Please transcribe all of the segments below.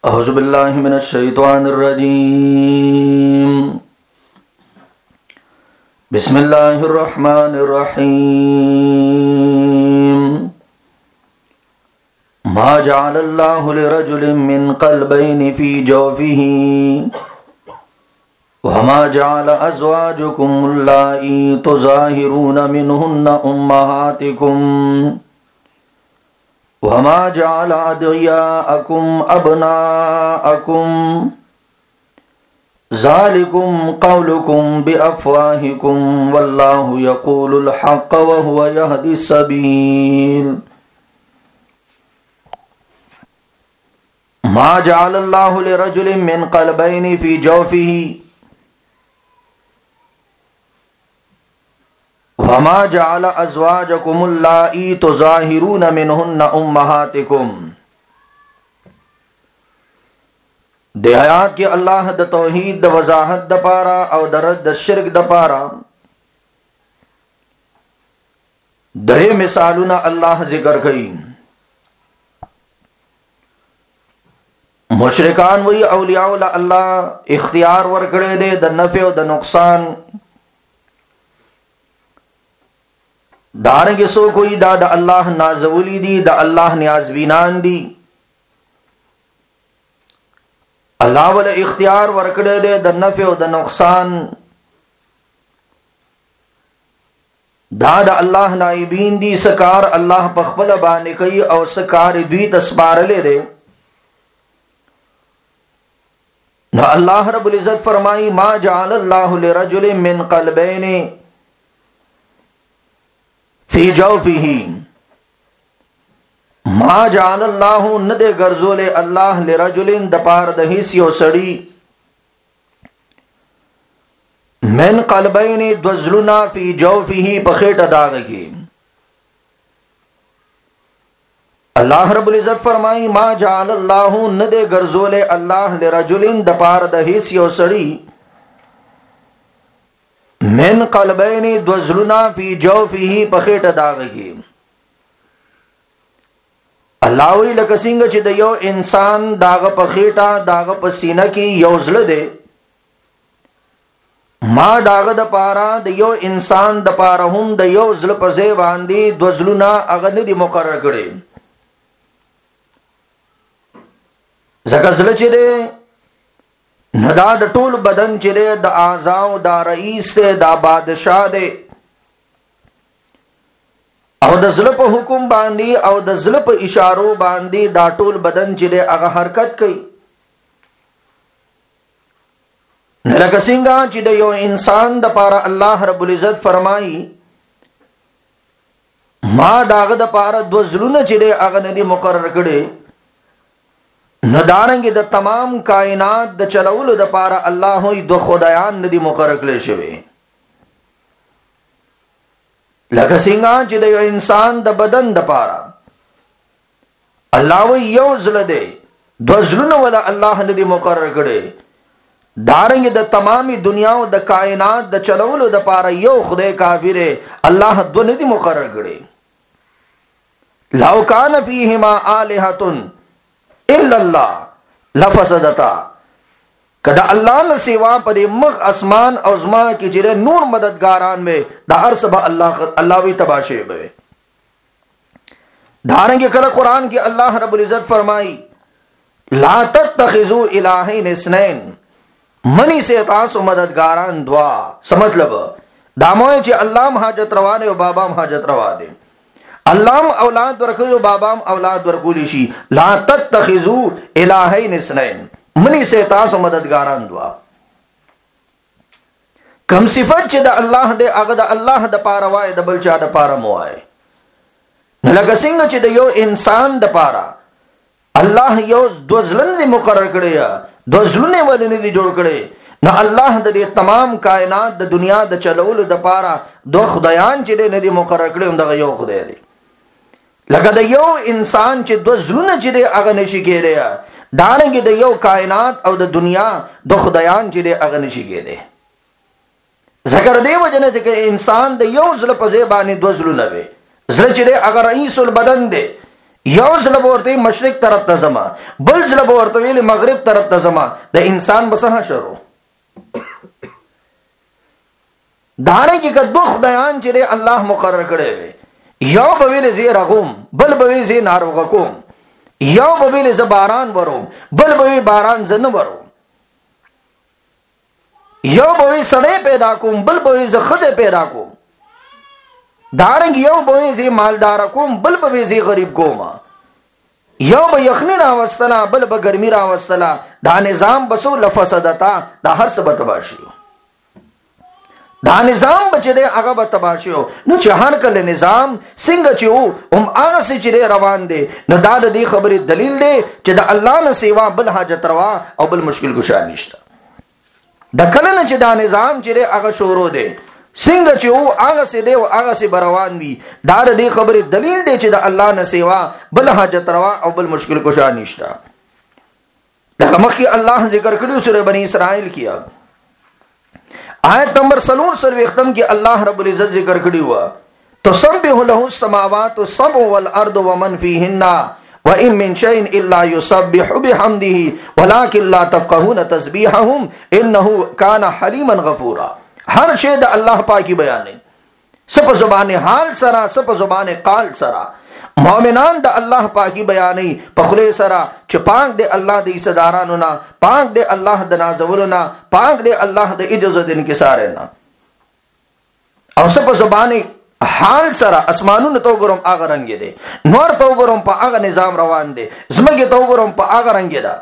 أعوذ بالله من الشيطان الرجيم بسم الله الرحمن الرحيم ما جعل الله لرجل من قلبين في جوفه وما جعل أزواجكم اللائي تظاهرون منهن أمهاتكم وما جعل أدعياءكم أبناءكم ذلكم قولكم بأفواهكم والله يقول الحق وهو يهدي السبيل ما جعل الله لرجل من قلبين في جوفه وما جعل ازواجكم اللائي تظاهرون منهن امهاتكم. د آیات کې الله د توحید د وضاحت د پارا او د رد د شرک د پارا درې مثالونه الله ذکر کړي. مشرکان وی اولیاء الله اختیار ورکړي دي د نفع او د نقصان. دارنگی سو کوئی دا اللہ نازولی دی دا اللہ نیازبینان دی. اللہ والا اختیار ورکڑے دے دا نفع و دا نقصان. دا اللہ نائبین دی سکار اللہ پخبل بانے کئی او سکار دوی تسبار لے دے. نا اللہ رب العزت فرمائی ما جعل اللہ لرجل من قلبین فی جوفہ ما جعل اللہ ندے گرزول اللہ لرجل دپار دہیسی و سڑی من قلبین دوزلنا فی جوفہ پخیٹ داغی. اللہ رب العزت فرمائی ما جعل اللہ ندے گرزول اللہ لرجل دپار دہیسی و سڑی من قلبین دوزلنا فی جوفہ پخیٹ داغی. اللہ وی لکسنگ چی دا یو انسان داغ پخیٹا داغ پسینہ کی یوزل دے ما داغ دا پارا دا یو انسان دا پارا ہم دا یو زل پزے باندی دوزلنا اغن دی مقرر کرے. زکزل چی دے ندا د ټول بدن چره د اعضاء دا رئیس ته دا بادشاہ دے او د زړه په حکم باندې او د زړه په اشارو باندې دا ټول بدن چره هغه حرکت کوي. لکه څنګه چې د یو انسان د پاره الله رب العزت فرمایي ما داغه د پاره دو زلونه چره هغه ندي مقرر کړي. ندارنگی دا تمام کائنات دا چلولو دا پارا اللہ ہوئی دو خدایان ندی مقرر کلے شوے. لکه سنگا چی دا یو انسان دا بدن دا پارا اللہ ہوئی یو زل دے دو زلون والا اللہ ندی مقرر کلے. دارنگی دا تمامی دنیا و دا کائنات دا چلولو دا پارا یو خدای کافر اللہ دو ندی مقرر کلے. لو کان فیہما آلہتن الا اللہ لفسدتا. کدا اللہ نے سوا پر مخ اسمان او زما کی جرے نور مددگاران میں دا عرص با اللہ وی تباشے بے. دھارنگے کل قرآن کی اللہ رب العزت فرمائی لا تتخذوا الہین اثنین منی سے تاسو مددگاران دعا. سمطلب داموئے چی اللہ حاجت روانے و بابا حاجت روا دے. اللہم اولاد ورکوی و بابام اولاد ورکولی شی. لا تتخذو الہین اثنین منی سے تاسو مددگاران دعا. کم صفت چی دا اللہ دے اگا دا اللہ دا پارا وائے دا بلچا دا پارا موائے. لگا سنگ چی دا یو انسان دا پارا اللہ یو دوزلن دی مقرر کرے یا دوزلن والی ندی جوڑ کرے. نہ اللہ دا دی تمام کائنات دا دنیا دا چلول دا پارا دو خدایان چی دے ندی مقرر کرے ان دا یو خدای دی. لگا دا یو انسان چی دو زلون چی دے اغا نشی کے دے دارنگی دا یو کائنات او دا دنیا دو خدایان چی دے اغا نشی کے دے. ذکر دے وجہ تے کہ انسان دے یو زل پزے بانی دو زلون وے. زل چی دے اگر رئیس البدن دے یو ځل ورته مشرق طرف ته زما، بل ځل ورته ویل مغرب طرف ته زما، د انسان بسه شروع دانه کې کدو خدایان چې الله مقرر کړي وي، یو به ویل زی رغوم، بل به ویل زی ناروغ کوم، یو به ویل ز باران وروم، بل به ویل باران زنه وروم، یو به ویل سړی پیدا کوم، بل به ویل ز خدای پیدا کوم، دارنګ یو به ویل زی مالدار کوم، بل به ویل زی غریب کوم، یو به یخنی راوستلا، بل به ګرمي راوستلا، دا نظام بسو لفسدتا، دا هر څه به تباہ شي، دا نظام بچره هغه به تباہ شي. نو چې هر کله نظام څنګه چې وو هم هغه چې روان دي، نو دا د دې خبرې دلیل دی چې د الله نه سیوا بل حاجت روا او بل مشکل ګشا نشته. د کله نه چې دا نظام چې هغه شروع دی څنګه چې وو هغه سي دی او هغه سي روان دي، دا د دې خبرې دلیل دی چې د الله نه سیوا بل حاجت روا او بل مشکل ګشا نشته. لکه مخکې الله ذکر کړو سورہ بنی اسرائیل کې آیت نمبر 3 ختم کی اللہ رب العزت ذکر کړی و، تسبح له السماوات السبع والارض ومن فيهن وان من شيء الا يسبح بحمده ولكن لا تفقهون تسبيحهم انه كان حليما غفورا. ہر شی د الله پاکی بیانې، سپ زبان حال سرا، سپ زبان قال سرا. مومنان د الله پاکی بیانې په خله سره چې پاک دی الله د صدارانو نه، پاک دی الله د نازولو نه، پاک دی الله د اجازه د انکسار نه. او سپ زبان حال سره اسمانونو تو ګورم هغه رنگ دی، نور تو ګورم په هغه نظام روان دی، زمګي تو ګورم په هغه رنگ دی،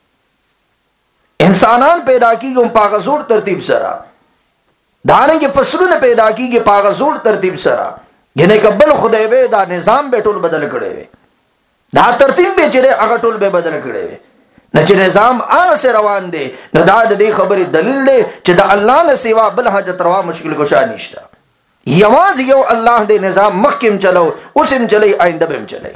انسانان پیدا کیږي په هغه زور ترتیب سره، دانګي فصلونه پیدا کیږي په هغه زور ترتیب سره. ینه کبل خدای به دا نظام به ټول بدل کړي وي، دا ترتیب به چې هغه ټول به بدل کړي وي، نه چې نظام هغه سره روان دی. نو دا د دې خبرې دلیل دی چې د الله نه سیوا بل حاجت روا مشکل ګشا نشته. یواز یو الله دې نظام مخکم چلو، اوسم چلی، آینده به چلی.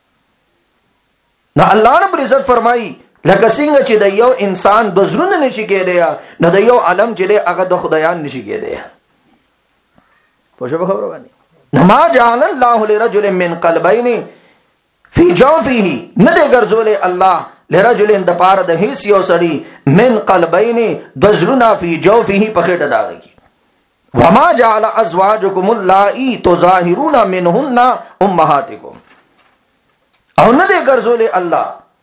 نو الله رب عزت فرمایي لکه څنګه چې د یو انسان د زړه نشي کېدی، نو د یو عالم چې هغه د خدایان نشي کېدی. پوه شو خبره باندې؟ ما جعل الله لرجل من قلبين في جوفه، نه ګرځولې الله لرجل د پاره د هیڅ یو سړي من قلبين دزرنا في جوفه په خټه داږي. وما جعل ازواجكم اللائي تظاهرون منهن امهاتكم، او نه ګرځولې الله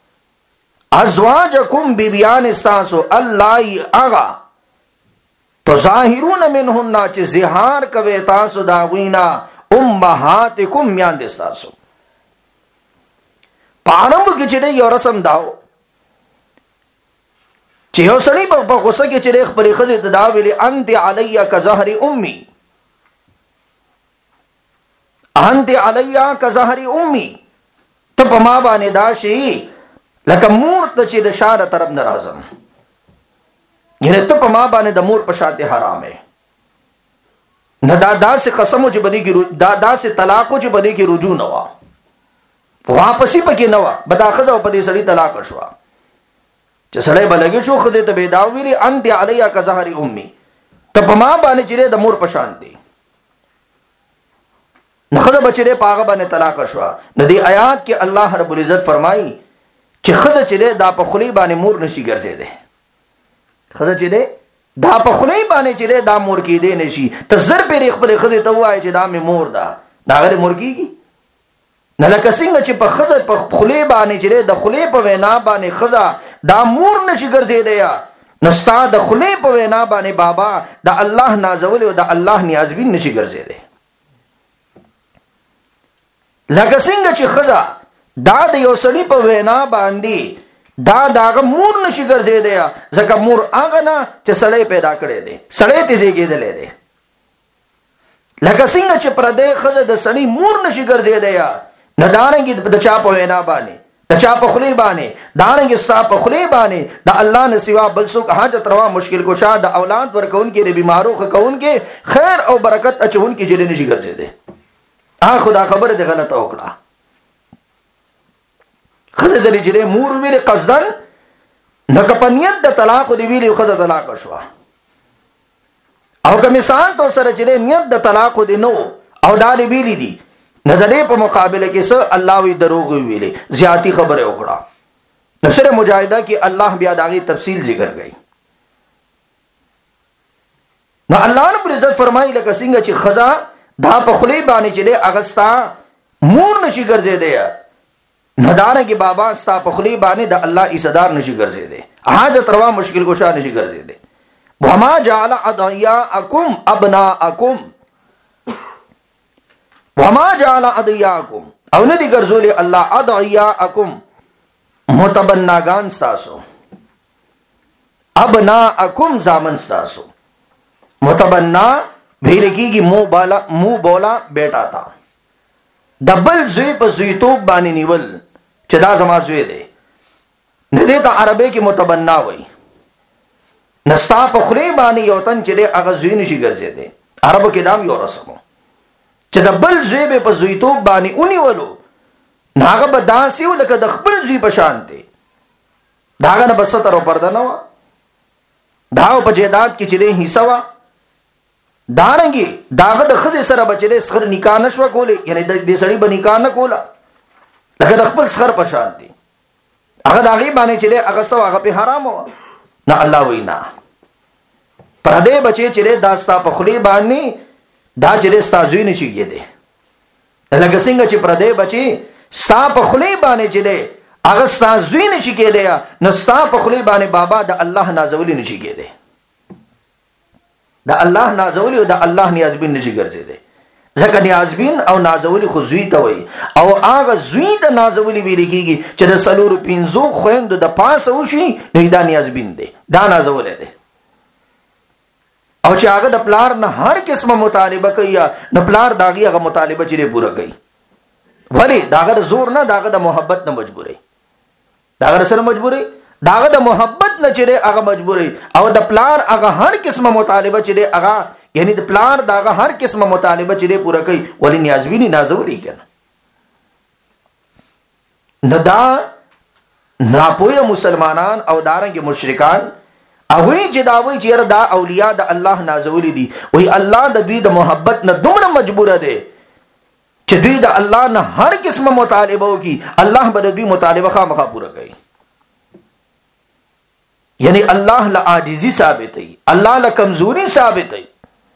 ازواجكم بیبیان استاسو اللائي اغا تظاهرون منهن چې زهار کوي تاسو دا غوینا امهاتکم میان دي تاسو. پانم کې چې یو رسم داو چې یو سړی په غوسه کې چې خپل خزه ته دا ویلي انت علی کظهر امي، انت علی کظهر امي، ته په ما باندې دا شي لکه مور ته چې د شاره طرف ناراضم، یعنی ته په ما باندې د مور په شاته حرامه. نه دا سے قسمو چې بدی کې دا سے طلاقو چې بدی کې رجوع نه وا، واپسی پکې نه وا، بداخذ او پدې سړی طلاق شو، چې سړی بلګي شو خدای ته به دا ویلي انت علیا کظهر امي، ته په ما باندې چې د مور په شان دی. نو خدای بچره پاغه باندې طلاق شو. د دې آیات کې الله رب العزت فرمایي چې خدای چې دا په خلی باندې مور نشي ګرځیدي، خدای چې دا په خلی باندې چې دا مور کې دی نشي. ته زر په خپل خدای ته وایي چې دا مې مور ده، دا غره مور کېږي نه. لکه څنګه چې په خدای په خلی باندې چې د خلی په وینا باندې خدا دا مور نشي ګرځیدي، نو ستا د خلی په وینا باندې بابا د الله نازول او د الله نیازبین نشي ګرځیدي. لکه څنګه چې خدا دا د یو سړي په وینا باندې دا داغه مور نشي ګرځیدي، ځکه مور هغه نه چې سړی پیدا کړی دی، سړی ته زیږیدلی دی. لکه څنګه چې پردې خزه د سړی مور نشي ګرځیدي، نه دانګي د چا په وینا باندې، د چا په خلی باندې، دانګي ستا په خلی باندې د الله نه سوا بل څوک حاجت روا مشکل کشا د اولاد ورکون کې د بیمارو خکون کې خیر او برکت اچون کې جلې نشي ګرځیدي. خدا خبره د غلطه وکړه، خزه د لجره مور ویل قصدن نه کپنیت د طلاق دی ویل خزه طلاق شو، او که مثال تو سره چې نیت د طلاق دی نو او دا دی ویل دي نظرې په مقابله کې څه الله وی دروغ ویلې زیاتی خبره وکړه. نو سره مجاهده کې الله بیا داغي تفصیل ذکر کړي. نو الله رب العزت فرمایي لکه څنګه چې خدا دا په خلی باندې چې اغستا مور نشي ګرځیدي ندانه کې بابا ستا په خلی باندې د الله عزتدار نشي ګرځیدي حاجت روا مشکل کشا نشي ګرځیدي. وما جعل ادعياءكم ابناءكم وما جعل ادعياءكم او ندی ګرځولي الله ادعياءكم متبناگان ساسو ابناءكم زامن ساسو. متبنا ویلکی کی مو بولا بیٹا تا دبل زوی په زویتوب باندې نیول چې دا زما زوی دی نه دې ته عربی کې متبنا وای. نستا په خلی باندې یو تن چې هغه زوی نشي ګرځیدي عربو کې دام یو رسمو چې دبل زوی په زویتوب باندې اونیولو ناغه به داسې لکه د خپل زوی په شان دی داغه نه بس تر پرده نه و داو په جیدات کې چې حصہ وا دارنګي داغه د خځې سره بچلې سخر نکاح نشو کولې یعنی د دې سړی به نکاح نه کولا لکه د خپل سخر په شان دی هغه داغي باندې چې هغه سو هغه په حرام و نه الله وینا پردې بچي چې داستا په خلی باندې دا چې ستازوی نشي کېده لکه څنګه چې پردې بچي ستا په خلی باندې چې هغه ستازوی نشي کېده نو ستا په خلی باندې بابا د الله نازولی نشي کېده دا الله نازولی او دا الله نیازبین نشي ګرځیدي ځکه نیازبین او نازولی خو زوی ته وای او هغه زوی د نازولی ویل کیږي چې د سلور پینځو خويند د پاسه وشي نو دا نیازبین دی دا نازول دی او چې هغه د پلار نه هر قسمه مطالبه کوي نه پلار داغي هغه مطالبه چیرې پوره کوي ولی داغه زور نه داغه د محبت نه مجبوري داغه سره مجبوري داغه د محبت نه چیرې هغه مجبوري او د پلار هغه هر قسمه مطالبه چیرې هغه یعنی د پلار داغه هر قسمه مطالبه چیرې پوره کوي ولی نیازبینی نازولی کنه ندا ناپوهه مسلمانان او دارنګ مشرکان اوی چې دا وی چې دا اولیاء د الله نازولی دي وی الله د دوی د محبت نه دومره مجبور دي چې دوی د الله نه هر قسمه مطالبه وکي الله به د دوی مطالبه خامخا پوره کوي. یعنی الله له عاجزی ثابت ای الله له کمزوری ثابت ای.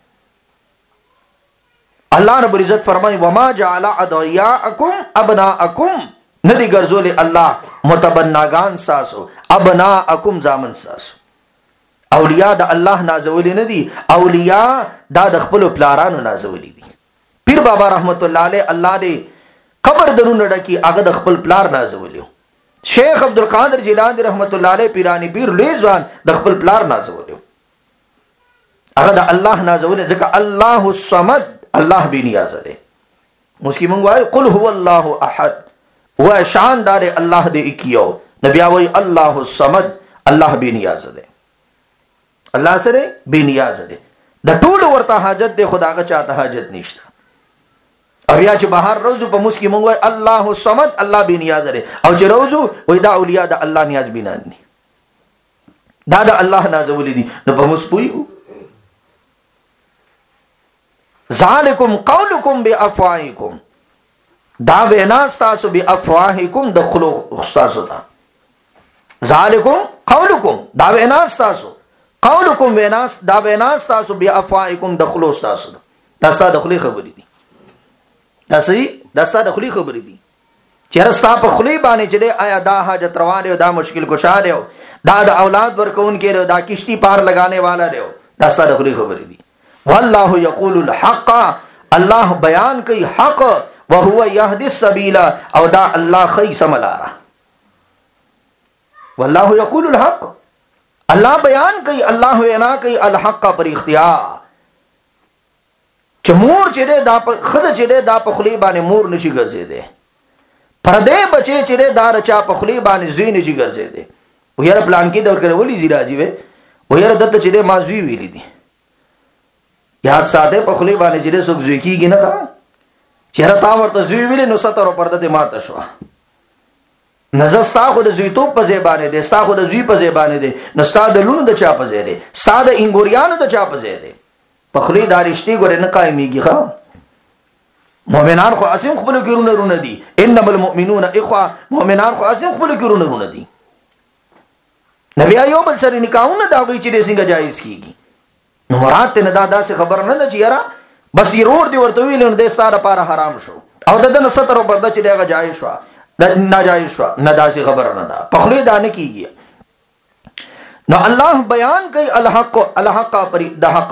الله رب العزت فرمای وما جعل ادعياءكم ابناءكم ندی ګرځول الله متبناگان ساسو ابناءكم زامن ساسو. اولیاء د الله نازولی نه دي اولیاء دا د خپل پلارانو نازولی دي. پیر بابا رحمت الله علیه الله دې قبر درونه ډکی هغه د خپل پلار نازولیو. شیخ عبدالقادر جیلانی رحمت الله علیه پیرانی پیر لوی ځوان د خپل پلار نازولیو هغه د الله نازولې ځکه الله الصمد الله بی نیاز دی. مسکی مونږ وای قل هو الله احد و شان دار الله دې اکیو نبی وای الله الصمد الله بی نیاز دی الله سره بی نیاز دی د ټول ورته حاجت دی خداغه چاته حاجت نشته. او یا چې بهر روزو په مسکی مونږ وای الله الصمد الله بی نیاز دی او چې روزو وای دا اولیاء د الله نیاز بینان دي دا د الله نازولې دي نو په مس پویو ذالکم قولکم بافواهکم دا وینا تاسو بافواهکم دخلوا تاسو ته ذالکم قولکم دا وینا تاسو قولکم وینا دا وینا تاسو بافواهکم دخلوا تاسو دا ستاسو دخلي خبرې دي دا صحیح دا ستاسو دخلي خبرې دي چیرې ستاسو په خلی باندې چې آیا دا حاجت روا دی دا مشکل کشا دی دا د اولاد ورکون کې دا کشتی پار لگانے والا دی دا ستاسو دخلي خبرې دي. والله یقول الحق الله بیان کوي حق وهو يهدي السبيل او دا الله خي سملارا. والله یقول الحق الله بیان کوي الله وینا کوي الحق پر اختیار چې مور چې دا خدای چې دا په خلی باندې مور نشي ګرځیدي پردې بچي چې دا رچا په خلی باندې زوی نشي ګرځیدي ویره پلان کې دور کړو ولې زیراجی وې ویره دته چې ما زوی ویلې دي یاد ساده په خلی باندې چې څوک زوی کیږي نه کا چیرې تا ورته زوی ویلې نو ستر پرده ماته شو نظر ستا خو د زوی توپ په زبانه دي ستا خو د زوی په زبانه دي نو ستا د لونو د چا په زبانه دي ستا د انګوريانو د چا په زبانه دي په خلی دارشتي ګورې نه قائميږي ښا مؤمنان خو اسیم خپل کورونه رونه دي، انما المؤمنون اخوه، مؤمنان خو اسیم خپل کورونه رونه دي. نبی ایوب بل سره نکاحونه دا وی چې څنګه جایز کیږي. نو مراد ته نه دا خبر نه ده چې یاره بس ضرور دی ورته ویل نو د ساره لپاره حرام شو او دنه ستر او پرده چې دغه جایز شو ناجایز شو، نه دا خبر نه ده، په خله دا نه کیږي. نو الله بیان کوي الحق پر د حق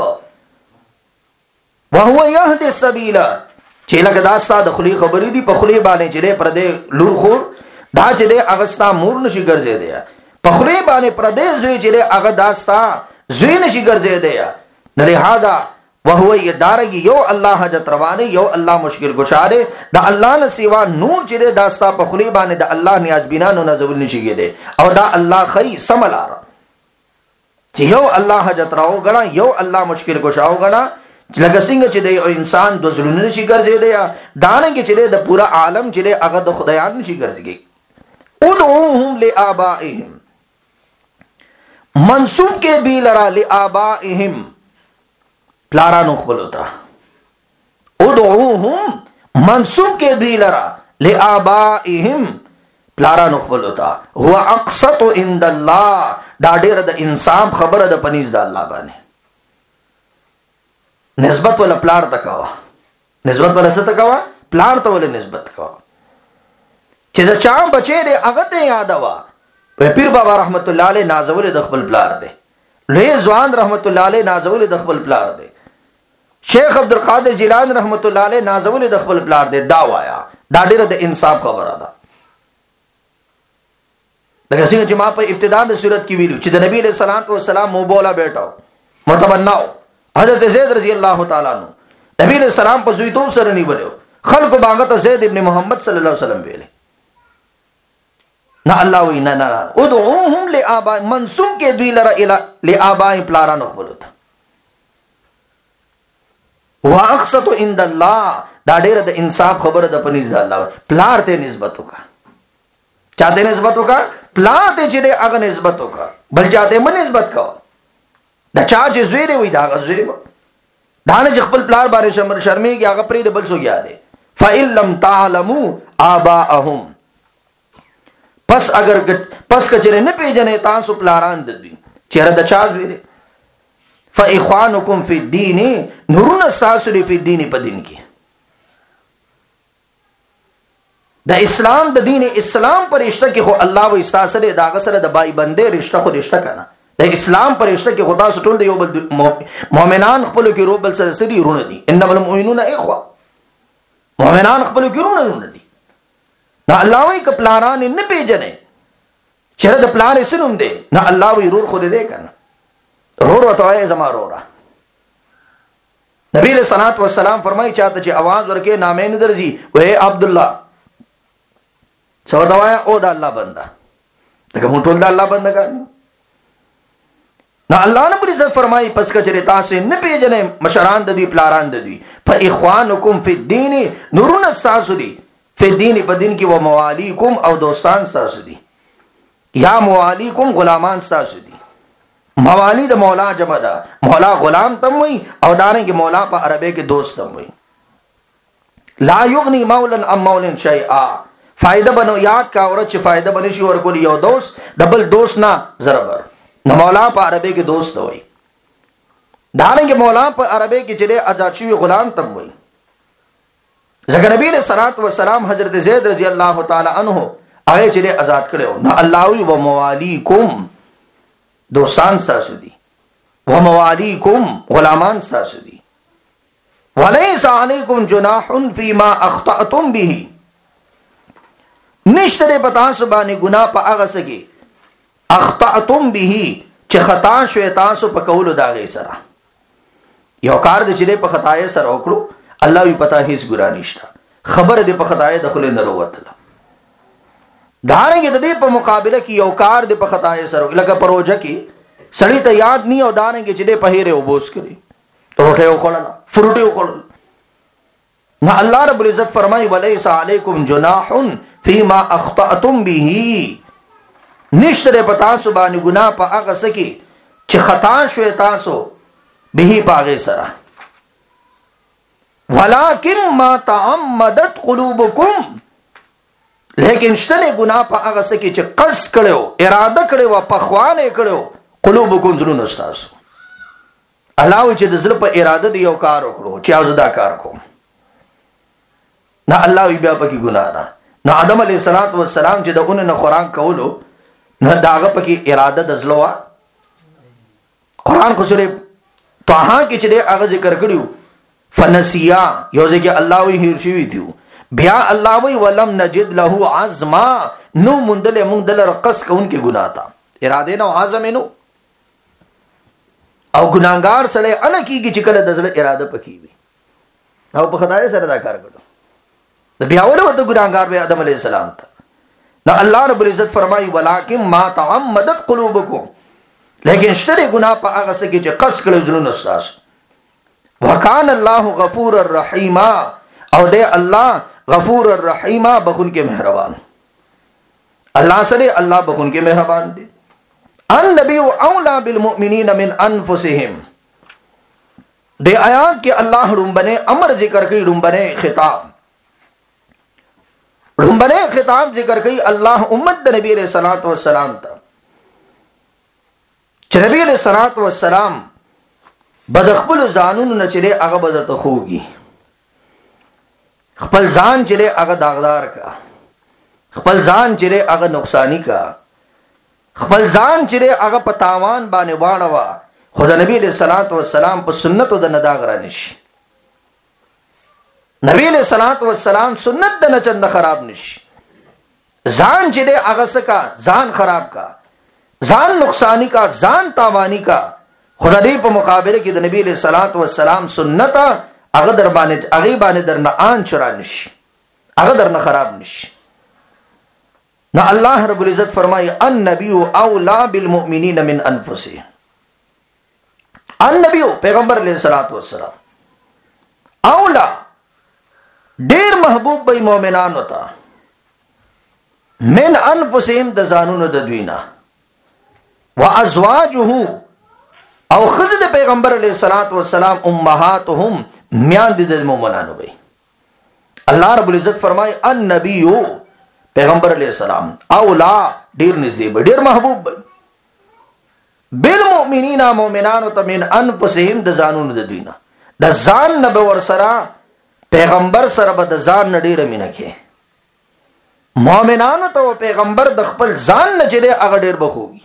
وهو يهدي السبيل، چې لکه دا ستاسو د خلی خبرې دي، په خلی باندې چې پر دې لور خور دا چې دې اغستا مور نشي ګرځي دی، په خلی باندې پر دې زوی چې هغه داستا زوی نشي ګرځي دی. نه لہذا وهو يدارګي یو الله حاجت روانه، یو الله مشکل گشاره، دا الله نه سیوا نور چې داستا په خلی باندې د الله نیاز بنا نو نزول نشي کېده، او دا الله خی سملار چې یو الله حاجت راو غنا، یو الله مشکل گشاو غنا، لکه څنګه چې د انسان د ظلم نشي ګرځي دی، دانګه چې د پورا عالم چې هغه د خدایان نشي ګرځي. ادعوهم لآبائهم، منسوب کې دی لرا لآبائهم، پلارانو خپل ہوتا. ادعوهم منسوب کې دی لرا لآبائهم، پلارانو خپل ہوتا. هو اقسط عند الله، دا ډیره د انصاف خبره د پنيز د الله باندې. نسبت ولا پلار تکوا، نسبت ولا څه تکوا، پلار ته ولا نسبت کوا. چې دا چا بچی دی هغه ته یاد وا، پیر بابا رحمت الله علیه نازول د خپل پلار دی، لوی ځوان رحمت الله علیه نازول د خپل پلار دی، شیخ عبدالقادر جیلانی رحمت الله علیه نازول د خپل پلار دی. دا وایا دا ډیره د انصاف خبره ده. لکه څنګه چې ما په ابتدا د صورت کې ویلو چې د نبی علیہ الصلوۃ والسلام مو بولا بیٹاو متمناو حضرت زید رضی اللہ تعالی عنہ نبی علیہ السلام په زوی تو سره نیولو، خلق باغت زید ابن محمد صلی الله علیه وسلم ویل نه الله وینا نه ادعوهم لآباء، منسوب کې دوی لره الی لآباء پلارانو خپلوت. واقسط عند الله، دا ډیره د انصاف خبره د پنځ الله، پلار ته نسبت وکا، چاته نسبت وکا، پلار ته چې هغه نسبت وکا، بل چاته من نسبت کا. دا چا چې زوی دی وای دا غزوی دا نه خپل پلار باندې شرمېږي هغه پرې د بل سو گیا دی. فإن لم تعلموا آباءهم، پس اگر پس کچره نه پیژنې تاسو پلاران د دوی چیرې د چا زوی دی. فإخوانكم فی الدین، نورون ساسری فی الدین، په دین کې د اسلام د دین اسلام پر رشتہ کې خو الله و استاسره دا غسر د بای بندې رشتہ خو رشتہ کنه د اسلام پر رشتہ کې خدا ستول دی یو بل مؤمنان خپل کې روبل سره سړي رونه دي. انما المؤمنون اخوه، مؤمنان خپل کې رونه دي. نه الله وی ک پلانان نه پیژنې چیرې د پلان سنوم دی، نه الله وی رور خو دې کنه رور وتاوي زما رورا. نبی علیہ الصلوۃ والسلام فرمایي چاته چې आवाज ورکې نامې نه درځي وې عبد الله څو دا وایا او دا الله بندا، دغه مونږ ټول دا الله بندا کوي. نو الله نه پرې فرمایي پس کچره تاسو نه پیژنې مشران د دې پلاران د دې، فاخوانکم فی الدین، نورون تاسو دي فی الدین، په دین کې، و موالیکم، او دوستان تاسو دي، یا موالیکم غلامان تاسو دي. موالی د مولا جمع ده، مولا غلام تم وي، او دانګي مولا په عربی کې دوست تم وي. لا یغنی مولا ام مولا شیئا، فائدہ بنو یاد کا اورت چې فائدہ بنی شي ور کول یو دوست دبل دوست نه ضرر. نو مولا په عربی کې دوست وي، دانګي مولا په عربی کې چې آزاد شوی غلام تم وي. ځکه نبی صلی الله علیه وسلم حضرت زید رضی الله تعالی عنہ هغه چې آزاد کړو. نو الله وی و موالیکم، دوستان تاسو دي، و موالیکم غلامان تاسو دي. ولیس علیکم جناح فیما اخطأتم به، نشته پتا سو باندې ګناه په هغه سګي اخطأتم به چې خطا شوي تاسو په کولو دا غي سره. یو کار د چې په خطای سره وکړو، الله وی پتا هیڅ ګناه نشته، خبر دې په خطای دخل نه وروتله. دارنګه د دې په مقابله کې یو کار د په خطای سره لکه پروژه کې سړی ته یاد نی، او دارنګه چې د په هیره وبوس کړي ټوټه وخړل فروټي وخړل. نو الله رب العزت فرمایي ولیس علیکم جناح فیما اخطأتم به، نشته پتا سو باندې ګناه په هغه سکی چې خطا شوی تاسو به پاغه سره. ولکن ما تعمدت قلوبکم، لیکن شته ګناه په هغه څه کې چې قصد کړو، اراده کړو، په خوانه کړو، قلوبکم زړونه تاسو. الله چې د زړه په اراده دی یو کار وکړو چې اوزدا کار کوم، نه الله بیا پکې ګناه ده. نو آدم علیه السلام چې دغه نه خوراک کولو، نه داغه پکې اراده د زړه وا. قرآن خو سره طه کې چې هغه ذکر کړیو فنسیا، یو ځکه الله وی هیر شي ویو، بیا الله وی ولم نجد له عزما، نو مندل مونږ دل رقص کوونکې ګناه تا اراده نو عزم نو. او ګناګار سره ان کیږي چې کله د زړه اراده پکې وي او په خدای سره دا کار کړو، د بیا ول وته ګناګار به آدم علیه السلام ته. نو الله رب العزت فرمایي ولکن ما تعمدت قلوبکم، لیکن شته ګناه په هغه څه کې چې قصد کړو زړونه تاسو. وکان الله غفور الرحیم، او دے اللہ غفور الرحیم بخون کے مہربان. اللہ سره اللہ بخون کے مہربان دے. النبی اولا بالمؤمنین من انفسهم، دے آیات کے اللہ رنبنے امر ذکر کی، رنبنے خطاب ذکر کی اللہ امت نبی علیہ الصلوۃ والسلام تا. چې نبی علیہ الصلوۃ والسلام بدخبل زانون نه چره هغه بدرته خوږي، خپل ځان چره هغه داغدار کا، خپل ځان چره هغه نقصانی کا، خپل ځان چره هغه پتاوان باندې واړوا. خدا نبی علیہ الصلوۃ والسلام په سنت د نداغ را نشي. نبی علیہ الصلوۃ والسلام سنت د نه چند خراب نشي. ځان چره هغه سکا، ځان خراب کا، ځان نقصانی کا، ځان تاوانی کا. خدا دې په مقابله کې د نبی علیہ الصلوۃ والسلام سنت هغه در باندې درنه آن چرا نشي، هغه درنه خراب نشي. نو الله رب العزت فرمایي النبی اولا بالمؤمنین من انفسهم. النبی پیغمبر علیہ الصلوۃ والسلام اولا ډیر محبوب به مؤمنانو ته، من انفسهم د ځانونو د دوینا، وازواجه او خزد پیغمبر علیہ الصلوۃ والسلام امهاتهم میان دي د مومنانو وي. الله رب العزت فرمای النبی پیغمبر علیہ السلام اولا ډیر نږدې به، ډیر محبوب به، بالمؤمنین مومنانو ته من انفسهم د ځانونو د دوینا، د ځان نه به ور سره پیغمبر سره به د ځان نه ډیره مینه کې. مومنانو ته پیغمبر د خپل ځان نه چره هغه ډیر بخوږي.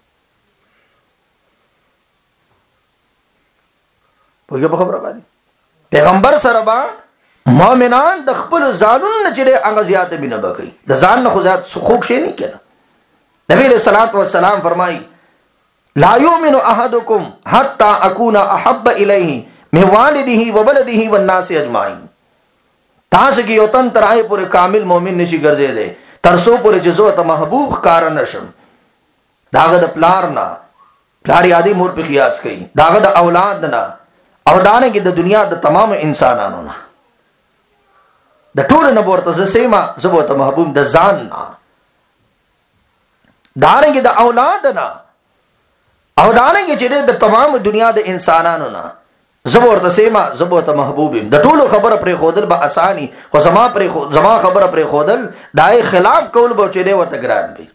پوهیږي په خبره باندې پیغمبر سره با مؤمنان د خپل ځانونو نه چره هغه زیاته بینه بکې، د ځان نه خو ذات خوښ شي نه کړه. نبی علیہ الصلوۃ والسلام فرمایي لا یؤمن احدکم حتى اكون احب الیه من والده وولده والناس اجمعین. تاسو کې یو تن ترای پورې کامل مؤمن نشي ګرځي دي ترسو پورې چې زو ته محبوب کار نشم. داغه د پلار نه، پلار یادی مور په قیاس کوي، داغه د اولاد نه، او دانه کې د دنیا د تمام انسانانو نه، د ټول نه ورته زسیما زبو ته محبوب د ځان نه، دانه کې د اولاد نه، او دانه کې چې د تمام دنیا د انسانانو نه زبو ورته سیما زبو ته محبوب. د ټولو خبره پر خودل به اسانی، خو زما خبره پر خودل دای خلاف کول به چې دی ورته ګران وي.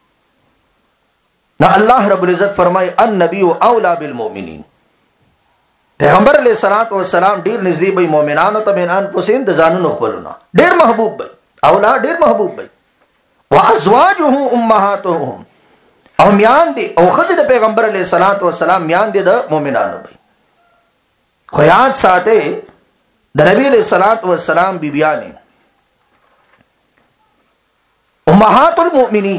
نو الله رب العزت فرمای النبی اولا بالمؤمنین، پیغمبر علیہ الصلوۃ والسلام ډیر نږدې به مؤمنانو ته من انفسهم د ځانونو خپلونه ډیر محبوب به، اولا ډیر محبوب به. وازواجه امهاتهم، او میان دي او خدای د پیغمبر علیہ الصلوۃ والسلام میان دي د مؤمنانو به. خو یاد ساته د نبی علیہ الصلوۃ والسلام بیبیانې امهات المؤمنین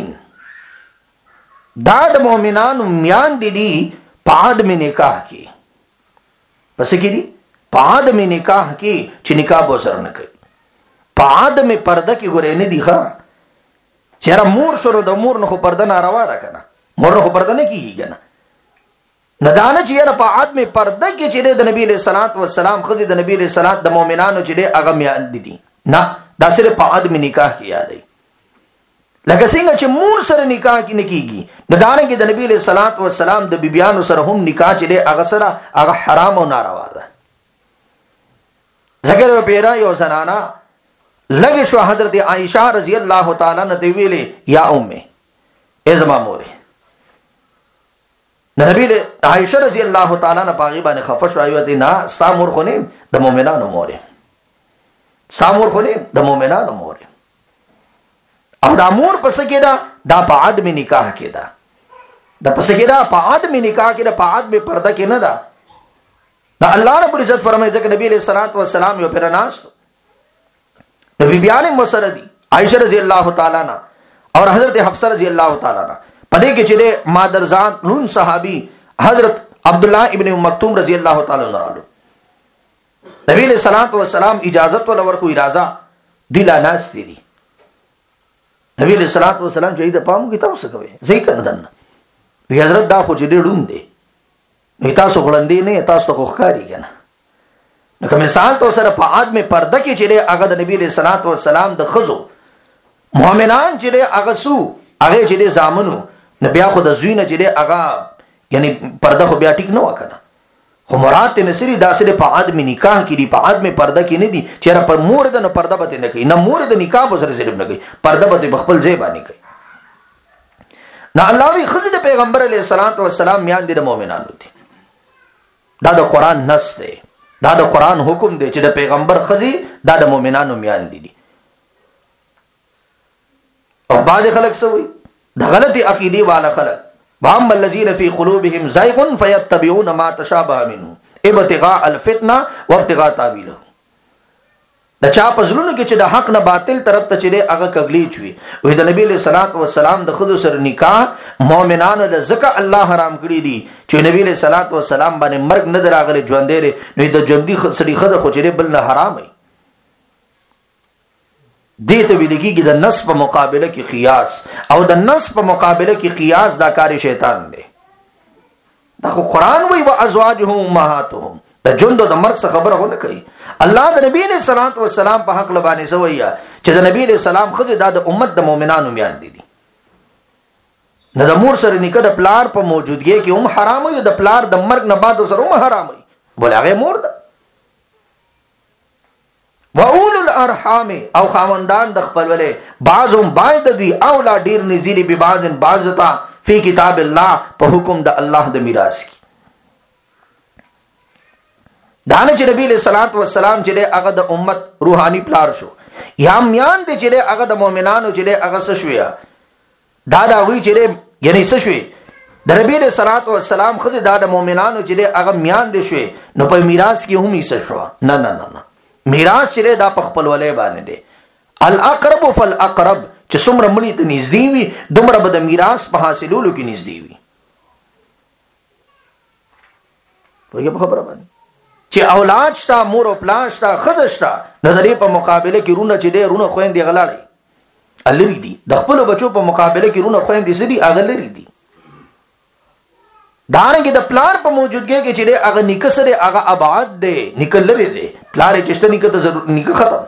دا د مؤمنانو میان دي په عدم نکاح کې. پس کې دي په عدم نکاح کې چې نکاح به سره نه کوي، په عدم پرده کې ګورې نه دي ښه. چېرې مور شروع د مور نه خو پرده ناروا ده کنه، مور نه خو پرده نه کیږي کنه. نه دانه چې یاره په عدم پرده کې چې د نبی علیہ الصلوۃ والسلام خدای د نبی علیہ الصلوۃ د مؤمنانو چې هغه میان دي نه، دا صرف په عدم نکاح کې یادې. لکه څنګه چې مور سره نکاح کې نه کیږي، نه دانه کې د نبی علیہ الصلوۃ والسلام د بیبیانو سره هم نکاح چې هغه سره هغه حرام او ناروا ده. زګر پیرا یو زنانا لګ شو حضرت عائشہ رضی الله تعالی عنها ته ویلې یا امه ای زما مورې. نبی عائشہ رضی الله تعالی عنها پاغي باندې خفه شو ایو ته نه ستا مور خو نه د مؤمنانو مورې، ستا مور خو نه د مؤمنانو مورې. او دا مور پس کې دا په عدم نکاح کې ده، دا پس کې دا په عدم نکاح کې ده، په عدم پرده کې نه ده. دا الله رب العزت فرمایي ځکه نبی علیہ الصلوۃ والسلام یو پرناس نبی بیان مسره دي عائشہ رضی الله تعالی عنها اور حضرت حفصہ رضی الله تعالی عنها پدې کې چې مادرزان نون صحابي حضرت عبد الله ابن مکتوم رضی الله تعالی عنہ نبی علیہ الصلوۃ والسلام اجازت ول ورکو اجازه دلا ناس دي. نبی علیہ الصلوۃ والسلام چې د پام کې تاسو کوي زئی کنه دنه وی حضرت دا خو چې ډېرون دي نو تاسو غړندې نه تاسو ته خوخاري کنه. نو کوم مثال تو سره په عادت پرده کې چې هغه د نبی علیہ الصلوۃ والسلام د خزو مؤمنان چې هغه سو هغه چې زامنو نو بیا خو د زوینه چې هغه یعنی پرده خو بیا ټیک نه وکنه. خو مراد ته نصری داسره په عادت نکاح کې دی، په عادت پرده کې نه دي چې پر مور د نه پرده به نه کوي، نه مور د نکاح به سره صرف نه کوي، پرده به بخپل ځای باندې کوي. نه الله وی خزه د پیغمبر علیه الصلاۃ والسلام میان دي د مؤمنانو دي. دا د قران نص دی، دا د قران حکم دی چې د پیغمبر خزي دا د مؤمنانو میان دي. او بعض خلک سوي د غلطي عقيدي والا خلک وَأَمَّا الَّذِينَ فِي قُلُوبِهِمْ زَيْغٌ فَيَتَّبِعُونَ مَا تَشَابَهَ مِنْهُ ابْتِغَاءَ الْفِتْنَةِ وَابْتِغَاءَ تَأْوِيلِهِ. د چا پزلونو کې چې د حق نه باطل طرف ته چره هغه کګلی چوي وې د نبی له صلوات و سلام د خود سره نکاح مؤمنانو د زکه الله حرام کړی دي چې نبی له صلوات و سلام باندې مرګ نه دراغله ژوندې نو د ژوندۍ سړي خد خو چره بل نه حرام وي. دې ته ویل کېږي د نص په مقابله کې قیاس، او د نص په مقابله کې قیاس دا کار شیطان دی. دا خو قران وی او ازواجهم امهاتهم د ژوند د مرګ څخه خبره ونه کوي. الله د نبی له صلوات و سلام په حق لبانې سویا چې د نبی له سلام خود د امت د مؤمنانو میان دي. نه د مور سره نکاح د پلار په موجودګي کې هم حرام وي، د پلار د مرګ نه بعد سره هم حرام وي، بلغه مور ده. وَأُولُو الْأَرْحَامِ او خاوندان د خپل ولې بعضهم باید دی اولا ډیر نزیلی به بعضن بعضتا فی کتاب الله په حکم د الله د میراث کی. دانه چې نبی له صلوات و سلام چې هغه د امت روحانی پلار شو یا میان دي چې هغه د مؤمنانو چې هغه سشویا دا وی چې یعنی سشوي د نبی له صلوات و سلام خو د مؤمنانو چې هغه میان دي شوي نو په میراث کې هم یې سشوا نه نه نه میراث چې دا په خپل ولې باندې دي. الاقرب فالاقرب چې څومره مړي ته نږدې وي دومره به د میراث په حاصلولو کې نږدې وي. په خبره باندې چې اولاد شته مور او پلار شته خزه شته نظرې په مقابله کې رونه چې ډېر رونه خويندې غلاړي الری دي د خپل بچو په مقابله کې رونه خويندې سړي اغلری دي. دانه کې د پلار په موجودګي کې چې هغه نکسره هغه آباد دی نکل لري دی پلار کې چې نکته ته ضرور نک ختم.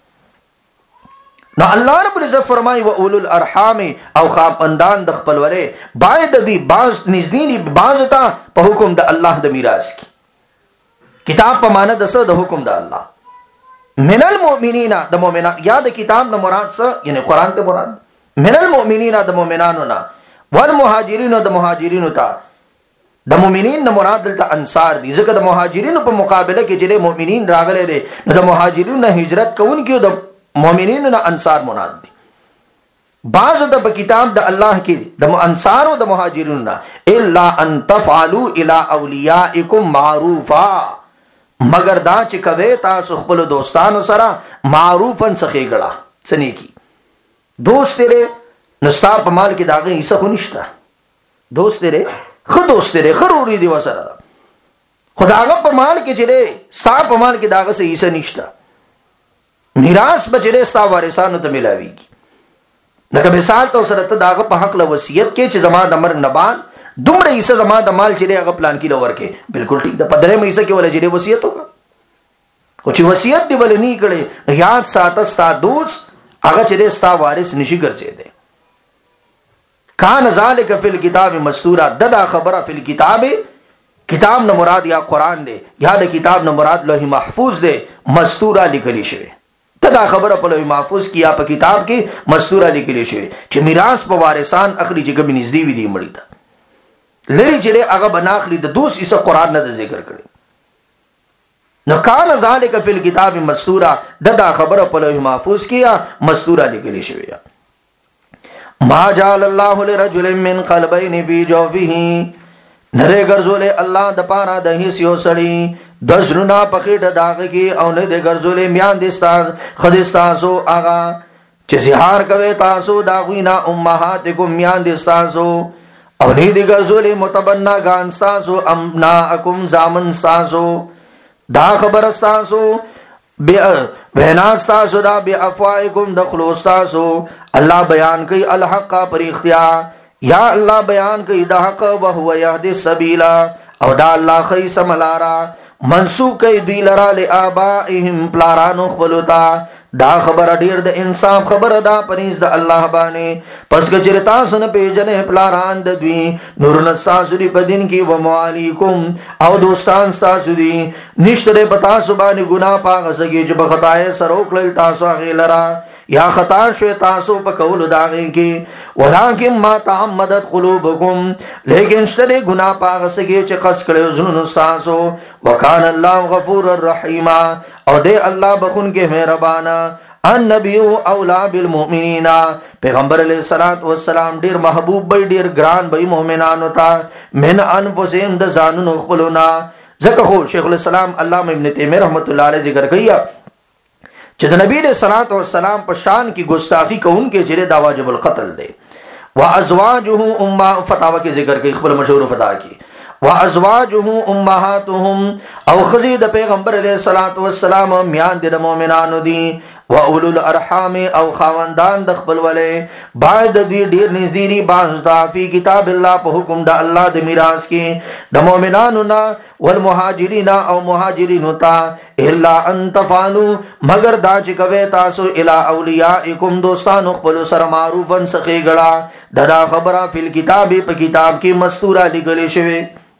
نو الله رب العزت فرمایي و اولو الارحام او خاپندان د خپل ولې باید دی باز نږدې باز ته په حکم د الله د میراث کی. کتاب په معنا د څه د حکم د الله. من المؤمنین د مؤمنان یا د کتاب نه مراد څه یعنی قران ته مراد من المؤمنین د مؤمنانو نه والمهاجرین د مهاجرینو ته. د مؤمنین نه مراد دلته انصار دي ځکه د مهاجرینو په مقابله کې چې مؤمنین راغلي دي نو د مهاجرینو نه هجرت کوونکي د مؤمنینو نه انصار مراد دي. بعض د کتاب د الله کې د انصار او د مهاجرینو نه الا ان تفعلوا الى اولیاءکم معروفا مگر دا چې کوي تاسو خپل دوستانو سره معروفن څخه غړه سني کی دوست لري نستا په مال کې داغه حصہ خو نشته دوست لري خو دوست لري خروري دی وسره خداغه په مال کې چې ستا په مال کې داغه څه حصہ نشته میراث بچره ستا وارثانو ته ملاويږي. لکه مثال تو سره ته داغه په حق له وصیت کې چې زما د مرګ نه بعد دومره حصہ زما د مال چې هغه پلان کې لور کې بالکل ټیک د پدره مې حصہ کې ولا چې وصیت وکړه خو چې وصیت دی ول نه کړي یاد ساته ستا دوست هغه چې ستا وارث نشي ګرځي دی. کان ذالک فی الکتاب مستورا ددا خبره فی الکتاب کتاب نه مراد یا قران دی یا د کتاب نه مراد لوح محفوظ دی مستوره لیکلی شوی. دا خبره په لوح محفوظ کې یا په کتاب کې مستوره لیکلی شوی چې میراث په وارثان اخلي چې کوم نږدې وي دی مړی ته لري چې هغه بناخلي د دوست ایسه قران نه ذکر کړي. نو کان ذالک فی الکتاب مستوره دا خبره په لوح محفوظ کې یا مستوره لیکلی شوی. ما جعل الله لرجل من قلبین فی جوفه نره ګرځولې الله د پاره د هیڅ یو سړی د زړه په خېټه داغ کې او نه د ګرځولې میان دي ستاسو خدستاسو آغا چې زهار کوي تاسو دا غوینا امهاتکم میان دي ستاسو او نه دي ګرځولې متبنا ګان تاسو امناکم زامن تاسو دا خبر تاسو بنا تاسو دا بیا افوائکم دخلوا تاسو الله بیان کوي الحق پر اختیار یا الله بیان کوي د حق او هو يهدي السبيل او دا الله خي سملارا منسوب کوي دوی لرا ل ابائهم پلارانو خپلوتا دا خبر ډیر د انصاف خبر دا پنيز د الله باندې پس کچرتا سن پیجنې پلاران د دوی نور تاسو دی بدین کې و موالیکم او دوستان تاسو دی نشته پتا سبحانه ګنا پاغسږي چې بخطای سره وکړل تاسو هغه لرا یا خطا شوی تاسو په کول داغه کې ولکن ما تعمدت قلوبکم لیکن شته ګنا پاغسږي چې قص کړو زنو تاسو وکانه الله غفور الرحیم او دے اللہ بخون کے مہربانا النبی اولا بالمؤمنین پیغمبر علیہ الصلوۃ والسلام ډیر محبوب بی ډیر ګران بی مؤمنانو ته من انفسهم د ځانونو خپلونا ځکه خو شیخ الاسلام علامه ابن تیمیہ رحمۃ اللہ علیہ ذکر کیا چې د نبی علیہ الصلوۃ والسلام په شان کی گستاخی کوونکې چې دا واجب القتل دی وازواجه فتاوا کې ذکر کوي خپل مشهور فتوا کې وازواجه امهاتهم او خزید پیغمبر علیہ الصلوۃ والسلام میان د مؤمنانو دي واولو الارحام او خاوندان د خپل ولې بعد دی ډیر نذیری باز دا فی کتاب الله په حکم د الله د میراث کې د مؤمنانو نا والمهاجرین او مهاجرین تا الا ان تفعلوا مگر دا چې کوي تاسو الی اولیاءکم دوستانو خپل سره معروفن سخی غړه دا خبره فی کتاب په کتاب کې مستوره لګلې شوی